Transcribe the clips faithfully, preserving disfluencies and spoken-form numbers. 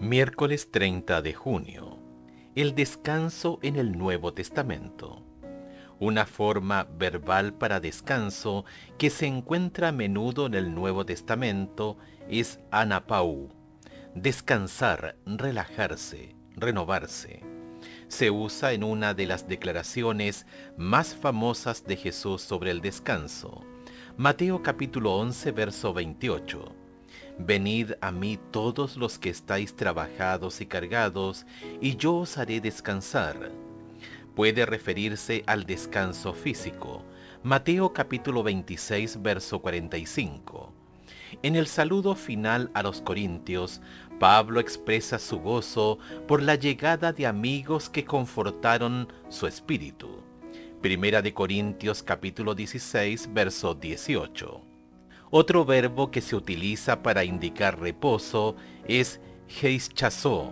Miércoles treinta de junio. El descanso en el Nuevo Testamento. Una forma verbal para descanso que se encuentra a menudo en el Nuevo Testamento es anapau. Descansar, relajarse, renovarse. Se usa en una de las declaraciones más famosas de Jesús sobre el descanso. Mateo capítulo once, verso veintiocho. Venid a mí todos los que estáis trabajados y cargados, y yo os haré descansar. Puede referirse al descanso físico. Mateo capítulo veintiséis, verso cuarenta y cinco. En el saludo final a los corintios, Pablo expresa su gozo por la llegada de amigos que confortaron su espíritu. Primera de Corintios capítulo dieciséis, verso dieciocho. Otro verbo que se utiliza para indicar reposo es heischazó.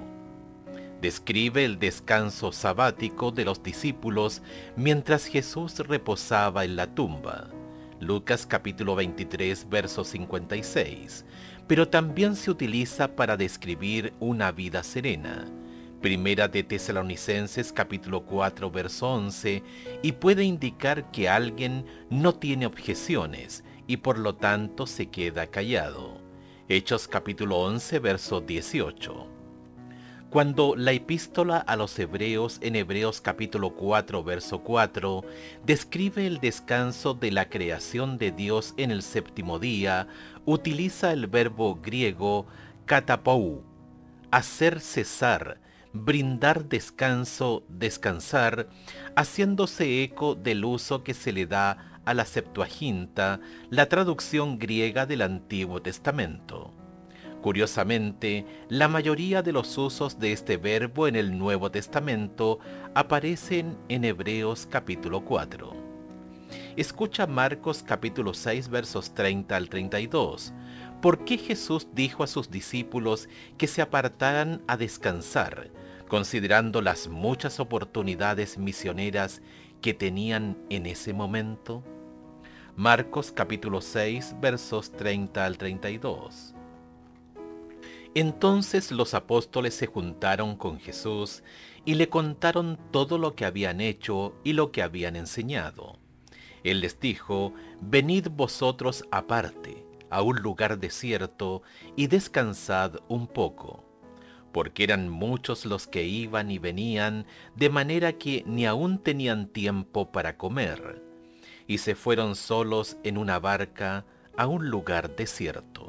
Describe el descanso sabático de los discípulos mientras Jesús reposaba en la tumba. Lucas capítulo veintitrés, verso cincuenta y seis. Pero también se utiliza para describir una vida serena. Primera de Tesalonicenses capítulo cuatro, verso once, y puede indicar que alguien no tiene objeciones y por lo tanto se queda callado. Hechos capítulo once, verso dieciocho. Cuando la epístola a los hebreos en Hebreos capítulo cuatro, verso cuatro, describe el descanso de la creación de Dios en el séptimo día, utiliza el verbo griego katapou, hacer cesar, brindar descanso, descansar, haciéndose eco del uso que se le da a la Septuaginta, la traducción griega del Antiguo Testamento. Curiosamente, la mayoría de los usos de este verbo en el Nuevo Testamento aparecen en Hebreos capítulo cuatro. Escucha Marcos capítulo seis, versos treinta al treinta y dos. ¿Por qué Jesús dijo a sus discípulos que se apartaran a descansar, considerando las muchas oportunidades misioneras que tenían en ese momento? Marcos capítulo seis, versos treinta al treinta y dos. Entonces los apóstoles se juntaron con Jesús y le contaron todo lo que habían hecho y lo que habían enseñado. Él les dijo: venid vosotros aparte, a un lugar desierto, y descansad un poco. Porque eran muchos los que iban y venían, de manera que ni aún tenían tiempo para comer. Y se fueron solos en una barca a un lugar desierto.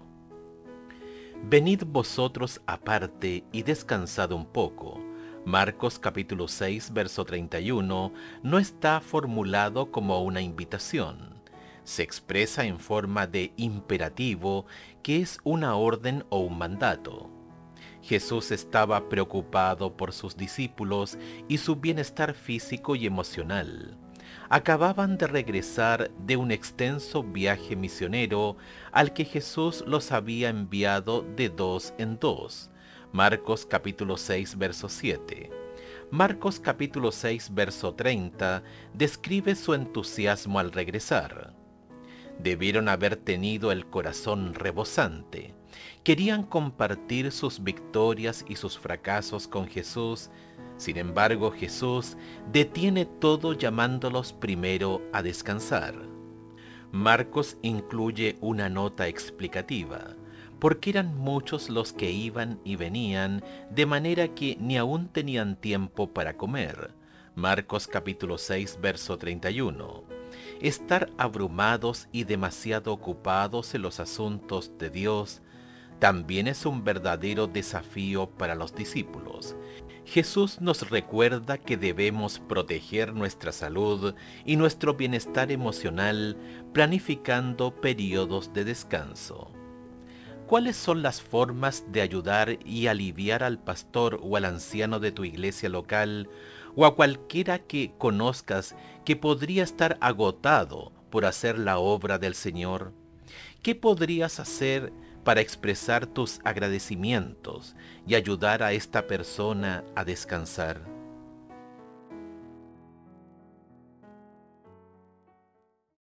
Venid vosotros aparte y descansad un poco. Marcos capítulo seis, verso treinta y uno, no está formulado como una invitación. Se expresa en forma de imperativo, que es una orden o un mandato. Jesús estaba preocupado por sus discípulos y su bienestar físico y emocional. Acababan de regresar de un extenso viaje misionero al que Jesús los había enviado de dos en dos. Marcos capítulo seis, verso siete. Marcos capítulo seis, verso treinta describe su entusiasmo al regresar. Debieron haber tenido el corazón rebosante. Querían compartir sus victorias y sus fracasos con Jesús. Sin embargo, Jesús detiene todo llamándolos primero a descansar. Marcos incluye una nota explicativa, porque eran muchos los que iban y venían, de manera que ni aún tenían tiempo para comer. Marcos capítulo seis, verso treinta y uno. Estar abrumados y demasiado ocupados en los asuntos de Dios también es un verdadero desafío para los discípulos. Jesús nos recuerda que debemos proteger nuestra salud y nuestro bienestar emocional planificando periodos de descanso. ¿Cuáles son las formas de ayudar y aliviar al pastor o al anciano de tu iglesia local o a cualquiera que conozcas que podría estar agotado por hacer la obra del Señor? ¿Qué podrías hacer para expresar tus agradecimientos y ayudar a esta persona a descansar?